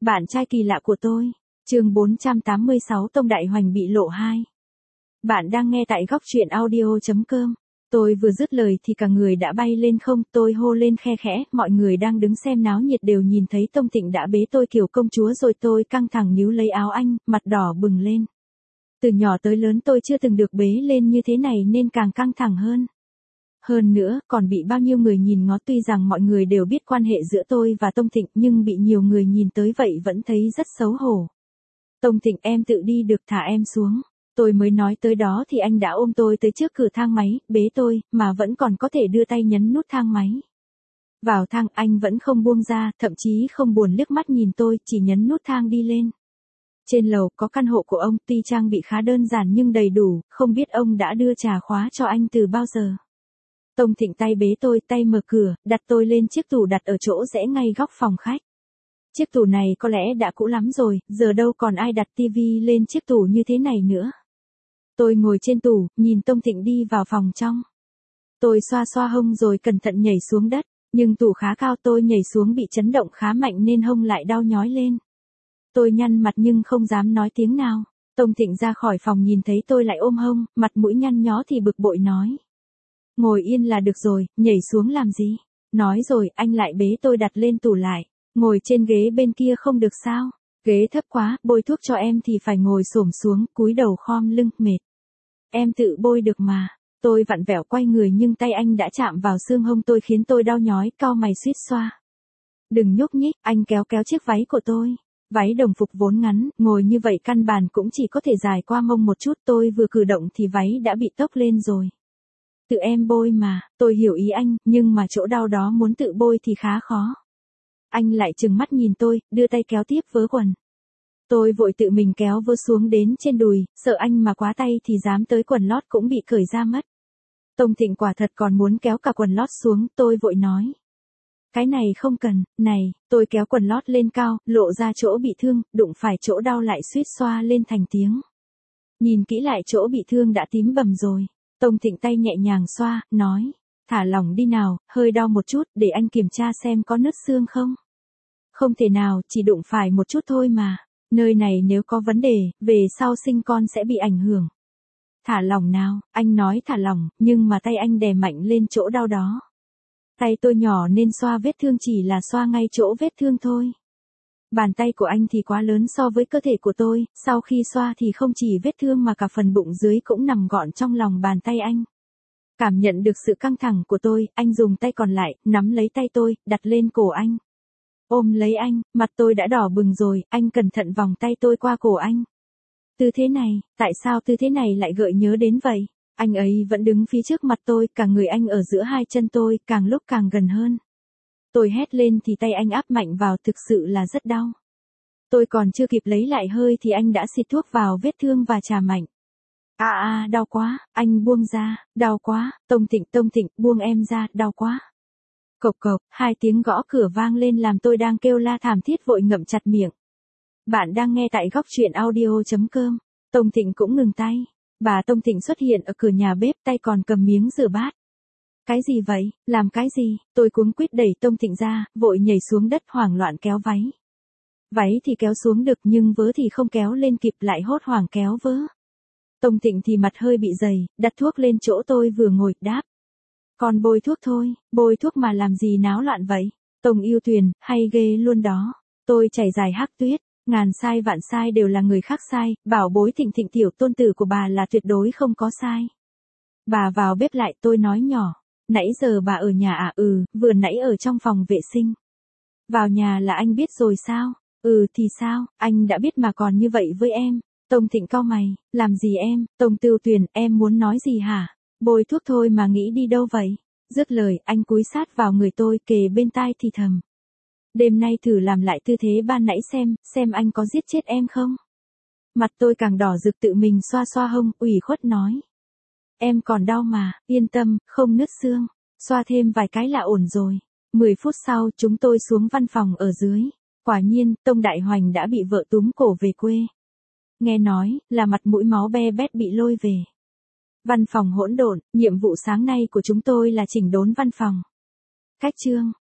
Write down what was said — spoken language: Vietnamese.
Bạn trai kỳ lạ của tôi. Chương 486 Tông Đại Hoành bị lộ 2. Bạn đang nghe tại góc truyện audio.com. Tôi vừa dứt lời thì cả người đã bay lên không, tôi hô lên khe khẽ, mọi người đang đứng xem náo nhiệt đều nhìn thấy Tông Thịnh đã bế tôi kiểu công chúa rồi. Tôi căng thẳng níu lấy áo anh, mặt đỏ bừng lên. Từ nhỏ tới lớn tôi chưa từng được bế lên như thế này nên càng căng thẳng hơn. Hơn nữa, còn bị bao nhiêu người nhìn ngó. Tuy rằng mọi người đều biết quan hệ giữa tôi và Tông Thịnh nhưng bị nhiều người nhìn tới vậy vẫn thấy rất xấu hổ. Tông Thịnh, em tự đi được, thả em xuống. Tôi mới nói tới đó thì anh đã ôm tôi tới trước cửa thang máy, bế tôi, mà vẫn còn có thể đưa tay nhấn nút thang máy. Vào thang anh vẫn không buông ra, thậm chí không buồn liếc mắt nhìn tôi, chỉ nhấn nút thang đi lên. Trên lầu có căn hộ của ông, tuy trang bị khá đơn giản nhưng đầy đủ, không biết ông đã đưa chìa khóa cho anh từ bao giờ. Tông Thịnh tay bế tôi, tay mở cửa, đặt tôi lên chiếc tủ đặt ở chỗ rẽ ngay góc phòng khách. Chiếc tủ này có lẽ đã cũ lắm rồi, giờ đâu còn ai đặt tivi lên chiếc tủ như thế này nữa. Tôi ngồi trên tủ, nhìn Tông Thịnh đi vào phòng trong. Tôi xoa xoa hông rồi cẩn thận nhảy xuống đất, nhưng tủ khá cao, tôi nhảy xuống bị chấn động khá mạnh nên hông lại đau nhói lên. Tôi nhăn mặt nhưng không dám nói tiếng nào. Tông Thịnh ra khỏi phòng nhìn thấy tôi lại ôm hông, mặt mũi nhăn nhó thì bực bội nói. Ngồi yên là được rồi, nhảy xuống làm gì? Nói rồi, anh lại bế tôi đặt lên tủ lại. Ngồi trên ghế bên kia không được sao? Ghế thấp quá, bôi thuốc cho em thì phải ngồi xổm xuống, cúi đầu khom lưng, mệt. Em tự bôi được mà. Tôi vặn vẹo quay người nhưng tay anh đã chạm vào xương hông tôi khiến tôi đau nhói, cau mày suýt xoa. Đừng nhúc nhích, anh kéo kéo chiếc váy của tôi. Váy đồng phục vốn ngắn, ngồi như vậy căn bản cũng chỉ có thể dài qua mông một chút. Tôi vừa cử động thì váy đã bị tốc lên rồi. Tự em bôi mà, tôi hiểu ý anh, nhưng mà chỗ đau đó muốn tự bôi thì khá khó. Anh lại trừng mắt nhìn tôi, đưa tay kéo tiếp vớ quần. Tôi vội tự mình kéo vớ xuống đến trên đùi, sợ anh mà quá tay thì dám tới quần lót cũng bị cởi ra mất. Tông Thịnh quả thật còn muốn kéo cả quần lót xuống, tôi vội nói. Cái này không cần, này, tôi kéo quần lót lên cao, lộ ra chỗ bị thương, đụng phải chỗ đau lại suýt xoa lên thành tiếng. Nhìn kỹ lại chỗ bị thương đã tím bầm rồi. Tông Thịnh tay nhẹ nhàng xoa, nói. Thả lỏng đi nào, hơi đau một chút, để anh kiểm tra xem có nứt xương không. Không thể nào, chỉ đụng phải một chút thôi mà. Nơi này nếu có vấn đề, về sau sinh con sẽ bị ảnh hưởng. Thả lỏng nào, anh nói thả lỏng, nhưng mà tay anh đè mạnh lên chỗ đau đó. Tay tôi nhỏ nên xoa vết thương chỉ là xoa ngay chỗ vết thương thôi. Bàn tay của anh thì quá lớn so với cơ thể của tôi, sau khi xoa thì không chỉ vết thương mà cả phần bụng dưới cũng nằm gọn trong lòng bàn tay anh. Cảm nhận được sự căng thẳng của tôi, anh dùng tay còn lại, nắm lấy tay tôi, đặt lên cổ anh. Ôm lấy anh, mặt tôi đã đỏ bừng rồi, anh cẩn thận vòng tay tôi qua cổ anh. Tư thế này, tại sao tư thế này lại gợi nhớ đến vậy? Anh ấy vẫn đứng phía trước mặt tôi, cả người anh ở giữa hai chân tôi, càng lúc càng gần hơn. Tôi hét lên thì tay anh áp mạnh vào, thực sự là rất đau. Tôi còn chưa kịp lấy lại hơi thì anh đã xịt thuốc vào vết thương và chà mạnh. Đau quá, anh buông ra, đau quá, Tông Thịnh, buông em ra, đau quá. Cộc cộc, hai tiếng gõ cửa vang lên làm tôi đang kêu la thảm thiết vội ngậm chặt miệng. Bạn đang nghe tại góc truyện audio.com. Tông Thịnh cũng ngừng tay. Bà Tông Thịnh xuất hiện ở cửa nhà bếp, tay còn cầm miếng rửa bát. Cái gì vậy, làm cái gì? Tôi cuống quýt đẩy Tông Thịnh ra, vội nhảy xuống đất hoảng loạn kéo váy. Váy thì kéo xuống được nhưng vớ thì không kéo lên kịp, lại hốt hoảng kéo vớ. Tông Thịnh thì mặt hơi bị dày, đặt thuốc lên chỗ tôi vừa ngồi, đáp. Còn bôi thuốc thôi, bôi thuốc mà làm gì náo loạn vậy? Tông yêu Tuyền, hay ghê luôn đó. Tôi chảy dài hắc tuyết, ngàn sai vạn sai đều là người khác sai, bảo bối Thịnh tiểu tôn tử của bà là tuyệt đối không có sai. Bà vào bếp lại, tôi nói nhỏ. Nãy giờ bà ở nhà à? Vừa nãy ở trong phòng vệ sinh. Vào nhà là anh biết rồi sao? Thì sao, anh đã biết mà còn như vậy với em. Tông Thịnh cau mày, làm gì em? Tông Tiêu Tuyền, em muốn nói gì hả? Bôi thuốc thôi mà nghĩ đi đâu vậy? Dứt lời, anh cúi sát vào người tôi, kề bên tai thì thầm. Đêm nay thử làm lại tư thế ban nãy xem anh có giết chết em không? Mặt tôi càng đỏ rực, tự mình xoa xoa hông, ủy khuất nói. Em còn đau mà, yên tâm, không nứt xương. Xoa thêm vài cái là ổn rồi. 10 phút sau, chúng tôi xuống văn phòng ở dưới. Quả nhiên, Tông Đại Hoành đã bị vợ túm cổ về quê. Nghe nói, là mặt mũi máu be bét bị lôi về. Văn phòng hỗn độn, nhiệm vụ sáng nay của chúng tôi là chỉnh đốn văn phòng. Cách chương.